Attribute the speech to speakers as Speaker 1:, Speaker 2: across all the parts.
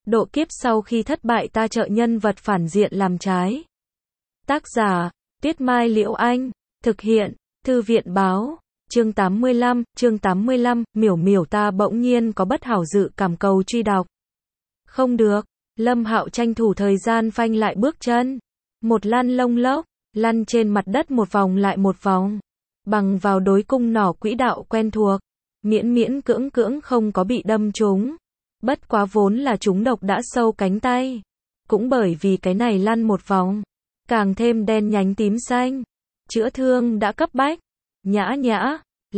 Speaker 1: Độ kiếp sau khi thất bại ta trợ nhân vật phản diện làm trái. Tác giả, Tuyết Mai Liễu Anh. Thực hiện, Thư viện Báo. Chương 85, miểu miểu ta bỗng nhiên có bất hảo dự cảm cầu truy đọc. Không được, Lâm Hạo tranh thủ thời gian phanh lại bước chân. Một lăn lông lốc, lăn trên mặt đất một vòng lại một vòng. Bằng vào đối cung nỏ quỹ đạo quen thuộc, miễn miễn cưỡng cưỡng không có bị đâm trúng. Bất quá vốn là trúng độc đã sâu cánh tay. Cũng bởi vì cái này lăn một vòng, càng thêm đen nhánh tím xanh. Chữa thương đã cấp bách. Nhã nhã,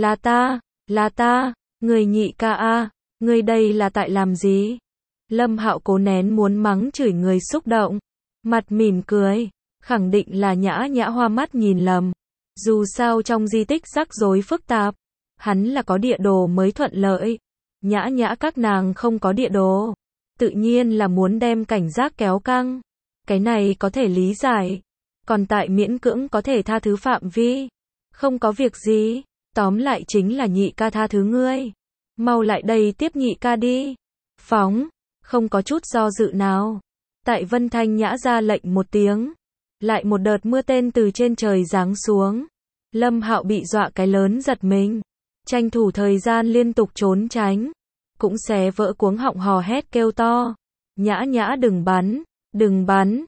Speaker 1: là ta, người nhị ca a, người đây là tại làm gì? Lâm Hạo cố nén muốn mắng chửi người xúc động, mặt mỉm cười, khẳng định là nhã nhã hoa mắt nhìn lầm. Dù sao trong di tích rắc rối phức tạp, hắn là có địa đồ mới thuận lợi. Nhã nhã các nàng không có địa đồ, tự nhiên là muốn đem cảnh giác kéo căng. Cái này có thể lý giải, còn tại miễn cưỡng có thể tha thứ phạm vi. Không có việc gì, tóm lại chính là nhị ca tha thứ ngươi. Mau lại đây tiếp nhị ca đi. Phóng, không có chút do dự nào. Tại Vân Thanh Nhã ra lệnh một tiếng, lại một đợt mưa tên từ trên trời giáng xuống. Lâm Hạo bị dọa cái lớn giật mình, tranh thủ thời gian liên tục trốn tránh, cũng xé vỡ cuống họng hò hét kêu to. Nhã nhã đừng bắn,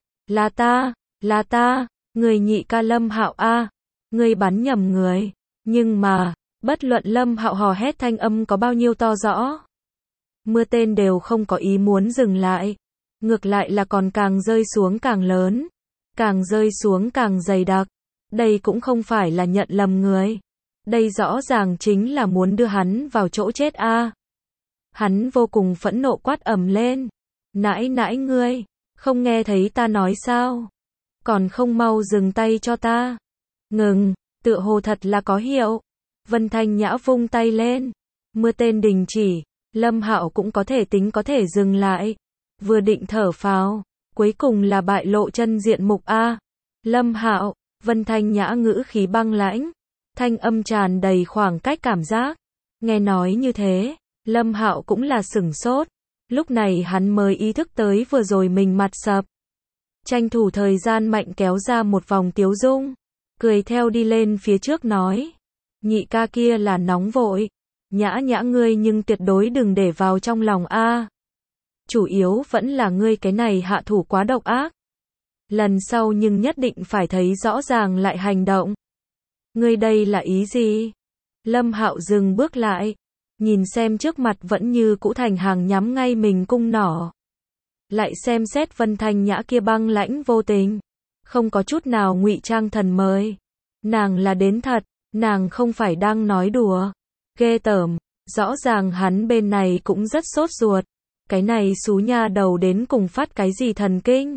Speaker 1: là ta, người nhị ca Lâm Hạo a, người bắn nhầm người. Nhưng mà, bất luận Lâm Hạo hò hét thanh âm có bao nhiêu to rõ, mưa tên đều không có ý muốn dừng lại, ngược lại là còn càng rơi xuống càng lớn, càng rơi xuống càng dày đặc. Đây cũng không phải là nhận lầm người, đây rõ ràng chính là muốn đưa hắn vào chỗ chết a. Hắn vô cùng phẫn nộ quát ầm lên, nãi nãi ngươi, không nghe thấy ta nói sao? Còn không mau dừng tay cho ta. Ngừng, tựa hồ thật là có hiệu. Vân Thanh Nhã vung tay lên, mưa tên đình chỉ, Lâm Hạo cũng có thể dừng lại. Vừa định thở phào, cuối cùng là bại lộ chân diện mục a. Lâm Hạo, Vân Thanh Nhã ngữ khí băng lãnh, thanh âm tràn đầy khoảng cách cảm giác. Nghe nói như thế, Lâm Hạo cũng là sửng sốt, lúc này hắn mới ý thức tới vừa rồi mình mặt sập. Tranh thủ thời gian mạnh kéo ra một vòng tiếu dung, cười theo đi lên phía trước nói, nhị ca kia là nóng vội, nhã nhã ngươi nhưng tuyệt đối đừng để vào trong lòng a. Chủ yếu vẫn là ngươi cái này hạ thủ quá độc ác. Lần sau nhưng nhất định phải thấy rõ ràng lại hành động. Ngươi đây là ý gì? Lâm Hạo dừng bước lại, nhìn xem trước mặt vẫn như cũ thành hàng nhắm ngay mình cung nỏ. Lại xem xét Vân Thanh Nhã kia băng lãnh vô tình, không có chút nào ngụy trang thần mời. Nàng là đến thật, nàng không phải đang nói đùa. Ghê tởm, rõ ràng hắn bên này cũng rất sốt ruột. Cái này xú nha đầu đến cùng phát cái gì thần kinh?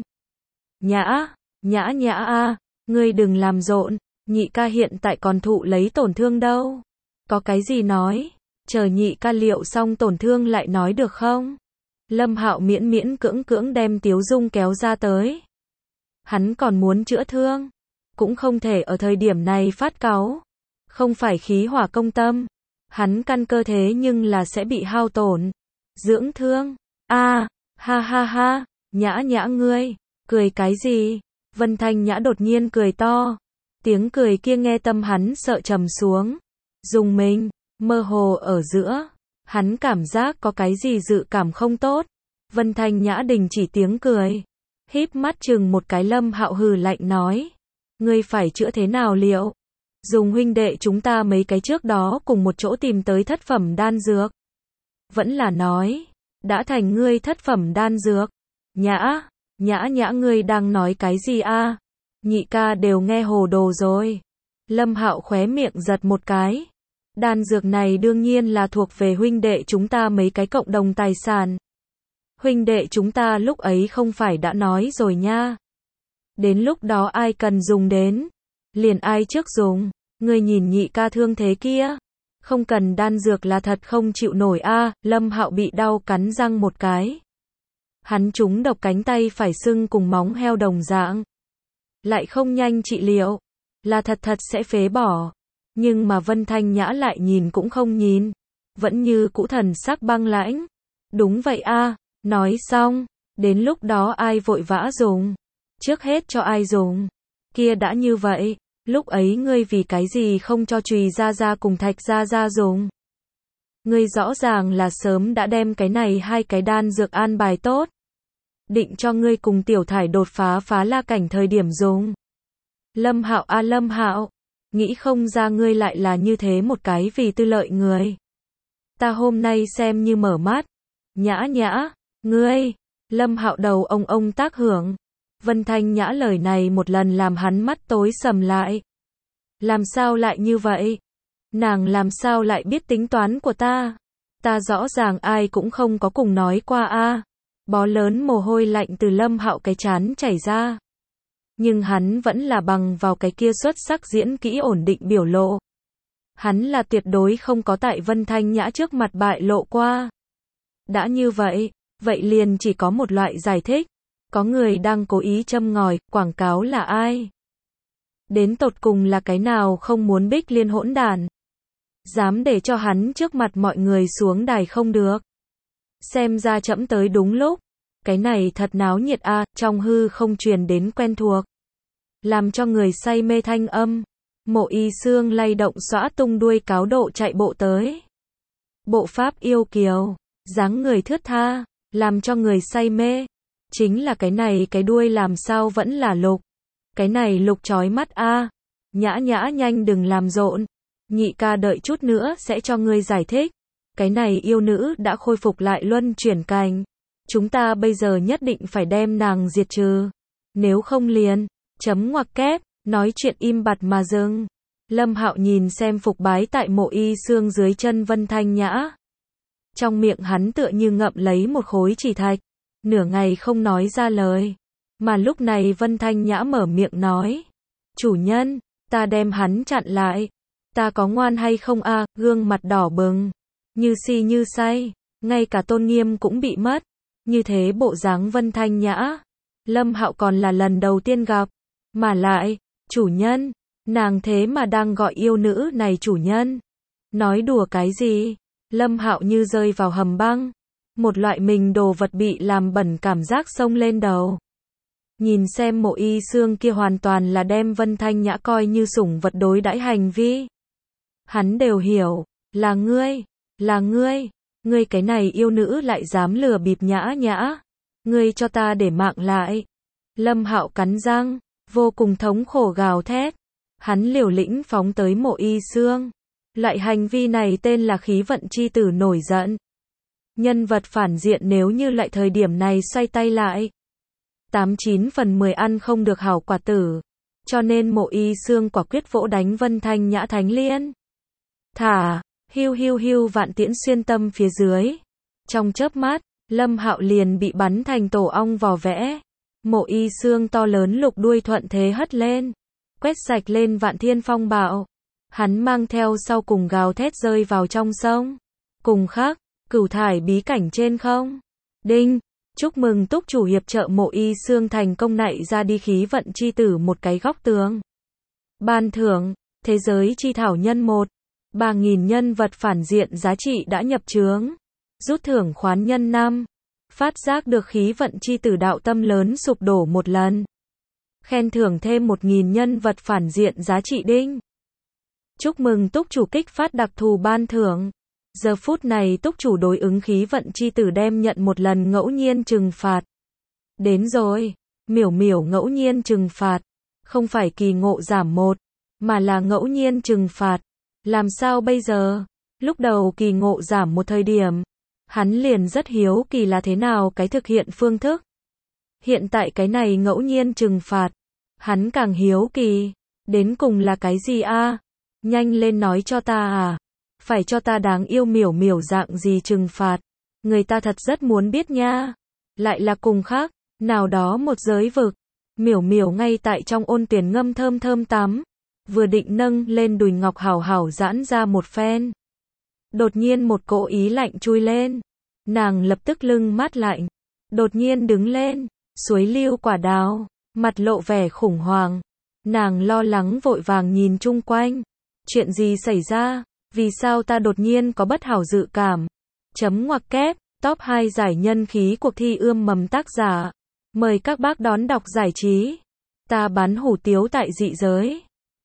Speaker 1: Nhã a, ngươi đừng làm rộn, nhị ca hiện tại còn thụ lấy tổn thương đâu. Có cái gì nói, chờ nhị ca liệu xong tổn thương lại nói được không? Lâm Hạo miễn miễn cưỡng cưỡng đem tiếu dung kéo ra tới. Hắn còn muốn chữa thương, cũng không thể ở thời điểm này phát cáu. Không phải khí hỏa công tâm, hắn căn cơ thế nhưng là sẽ bị hao tổn. Dưỡng thương, ha, nhã nhã ngươi, cười cái gì? Vân Thanh Nhã đột nhiên cười to, tiếng cười kia nghe tâm hắn sợ trầm xuống. Dùng mình, mơ hồ ở giữa, hắn cảm giác có cái gì dự cảm không tốt. Vân Thanh Nhã đình chỉ tiếng cười, híp mắt chừng một cái. Lâm Hạo hừ lạnh nói, ngươi phải chữa thế nào liệu? Dùng huynh đệ chúng ta mấy cái trước đó cùng một chỗ tìm tới thất phẩm đan dược. Vẫn là nói, đã thành ngươi thất phẩm đan dược. Nhã ngươi đang nói cái gì a? Nhị ca đều nghe hồ đồ rồi. Lâm Hạo khóe miệng giật một cái. Đan dược này đương nhiên là thuộc về huynh đệ chúng ta mấy cái cộng đồng tài sản. Huynh đệ chúng ta lúc ấy không phải đã nói rồi nha. Đến lúc đó ai cần dùng đến, liền ai trước dùng. Ngươi nhìn nhị ca thương thế kia, không cần đan dược là thật không chịu nổi a. Lâm Hạo bị đau cắn răng một cái. Hắn trúng độc cánh tay phải sưng cùng móng heo đồng dạng. Lại không nhanh trị liệu, là thật sẽ phế bỏ. Nhưng mà Vân Thanh Nhã lại nhìn cũng không nhìn, vẫn như cũ thần sắc băng lãnh. Đúng vậy a. Nói xong, Đến lúc đó ai vội vã dùng? Trước hết cho ai dùng? Kia đã như vậy, lúc ấy ngươi vì cái gì không cho Trùy Gia Gia cùng Thạch Gia Gia dùng? Ngươi rõ ràng là sớm đã đem cái này hai cái đan dược an bài tốt. Định cho ngươi cùng Tiểu Thải đột phá phá la cảnh thời điểm dùng. Lâm Hạo a Lâm Hạo, nghĩ không ra ngươi lại là như thế một cái vì tư lợi người. Ta hôm nay xem như mở mắt. Nhã Nhã, ngươi, Lâm Hạo đầu ông tác hưởng. Vân Thanh Nhã lời này một lần làm hắn mắt tối sầm lại. Làm sao lại như vậy? Nàng làm sao lại biết tính toán của ta? Ta rõ ràng ai cũng không có cùng nói qua a. Bó lớn mồ hôi lạnh từ Lâm Hạo cái trán chảy ra. Nhưng hắn vẫn là bằng vào cái kia xuất sắc diễn kỹ ổn định biểu lộ. Hắn là tuyệt đối không có tại Vân Thanh Nhã trước mặt bại lộ qua. Đã như vậy, vậy liền chỉ có một loại giải thích. Có người đang cố ý châm ngòi, quảng cáo là ai? Đến tột cùng là cái nào không muốn Bích Liên hỗn đản? Dám để cho hắn trước mặt mọi người xuống đài không được. Xem ra trẫm tới đúng lúc. Cái này thật náo nhiệt a, trong hư không truyền đến quen thuộc. Làm cho người say mê thanh âm. Mộ Y Xương lay động xõa tung đuôi cáo độ chạy bộ tới. Bộ pháp yêu kiều, dáng người thướt tha, làm cho người say mê. Chính là cái này cái đuôi làm sao vẫn là lục. Cái này lục chói mắt a. Nhã Nhã nhanh đừng làm rộn. Nhị ca đợi chút nữa sẽ cho ngươi giải thích. Cái này yêu nữ đã khôi phục lại luân chuyển cảnh. Chúng ta bây giờ nhất định phải đem nàng diệt trừ. Nếu không liền, chấm ngoặc kép, nói chuyện im bặt mà dừng. Lâm Hạo nhìn xem phục bái tại Mộ Y Xương dưới chân Vân Thanh Nhã. Trong miệng hắn tựa như ngậm lấy một khối chỉ thạch. Nửa ngày không nói ra lời. Mà lúc này Vân Thanh Nhã mở miệng nói. Chủ nhân, ta đem hắn chặn lại. Ta có ngoan hay không a? Gương mặt đỏ bừng. Như si như say. Ngay cả tôn nghiêm cũng bị mất. Như thế bộ dáng Vân Thanh Nhã. Lâm Hạo còn là lần đầu tiên gặp. Mà lại, chủ nhân. Nàng thế mà đang gọi yêu nữ này chủ nhân. Nói đùa cái gì? Lâm Hạo như rơi vào hầm băng. Một loại mình đồ vật bị làm bẩn cảm giác xông lên đầu. Nhìn xem Mộ Y Xương kia hoàn toàn là đem Vân Thanh Nhã coi như sủng vật đối đãi hành vi. Hắn đều hiểu, là ngươi, ngươi cái này yêu nữ lại dám lừa bịp Nhã Nhã. Ngươi cho ta để mạng lại. Lâm Hạo cắn răng, vô cùng thống khổ gào thét. Hắn liều lĩnh phóng tới Mộ Y Xương. Loại hành vi này tên là khí vận chi tử nổi giận. Nhân vật phản diện nếu như lại thời điểm này xoay tay lại. 89 phần 10 ăn không được hảo quả tử. Cho nên Mộ Y Xương quả quyết vỗ đánh Vân Thanh Nhã thánh liên. Thả, hiu hiu hiu vạn tiễn xuyên tâm phía dưới. Trong chớp mắt, Lâm Hạo liền bị bắn thành tổ ong vò vẽ. Mộ Y Xương to lớn lục đuôi thuận thế hất lên. Quét sạch lên vạn thiên phong bạo. Hắn mang theo sau cùng gào thét rơi vào trong sông. Cùng khắc, Cửu Thải bí cảnh trên không. Đinh, chúc mừng túc chủ hiệp trợ Mộ Y Xương thành công nạy ra đi khí vận chi tử một cái góc tường. Ban thưởng, thế giới chi thảo nhân 1. 3.000 nhân vật phản diện giá trị đã nhập chướng. Rút thưởng khoán nhân 5. Phát giác được khí vận chi tử đạo tâm lớn sụp đổ một lần. Khen thưởng thêm 1.000 nhân vật phản diện giá trị đinh. Chúc mừng túc chủ kích phát đặc thù ban thưởng. Giờ phút này túc chủ đối ứng khí vận chi tử đem nhận một lần ngẫu nhiên trừng phạt. Đến rồi, miểu miểu ngẫu nhiên trừng phạt. Không phải kỳ ngộ giảm 1, mà là ngẫu nhiên trừng phạt. Làm sao bây giờ? Lúc đầu kỳ ngộ giảm một thời điểm. Hắn liền rất hiếu kỳ là thế nào cái thực hiện phương thức. Hiện tại cái này ngẫu nhiên trừng phạt. Hắn càng hiếu kỳ. Đến cùng là cái gì a? Nhanh lên nói cho ta à? Phải cho ta đáng yêu miểu miểu dạng gì trừng phạt? Người ta thật rất muốn biết nha. Lại là cùng khác, nào đó một giới vực. Miểu miểu ngay tại trong ôn tuyển ngâm thơm thơm tắm. Vừa định nâng lên đùi ngọc hảo hảo giãn ra một phen. Đột nhiên một cỗ ý lạnh chui lên. Nàng lập tức lưng mát lạnh. Đột nhiên đứng lên, suối lưu quả đào, mặt lộ vẻ khủng hoảng. Nàng lo lắng vội vàng nhìn chung quanh. Chuyện gì xảy ra? Vì sao ta đột nhiên có bất hảo dự cảm? Chấm ngoặc kép, Top 2 giải nhân khí cuộc thi ươm mầm tác giả. Mời các bác đón đọc giải trí. Ta bán hủ tiếu tại dị giới.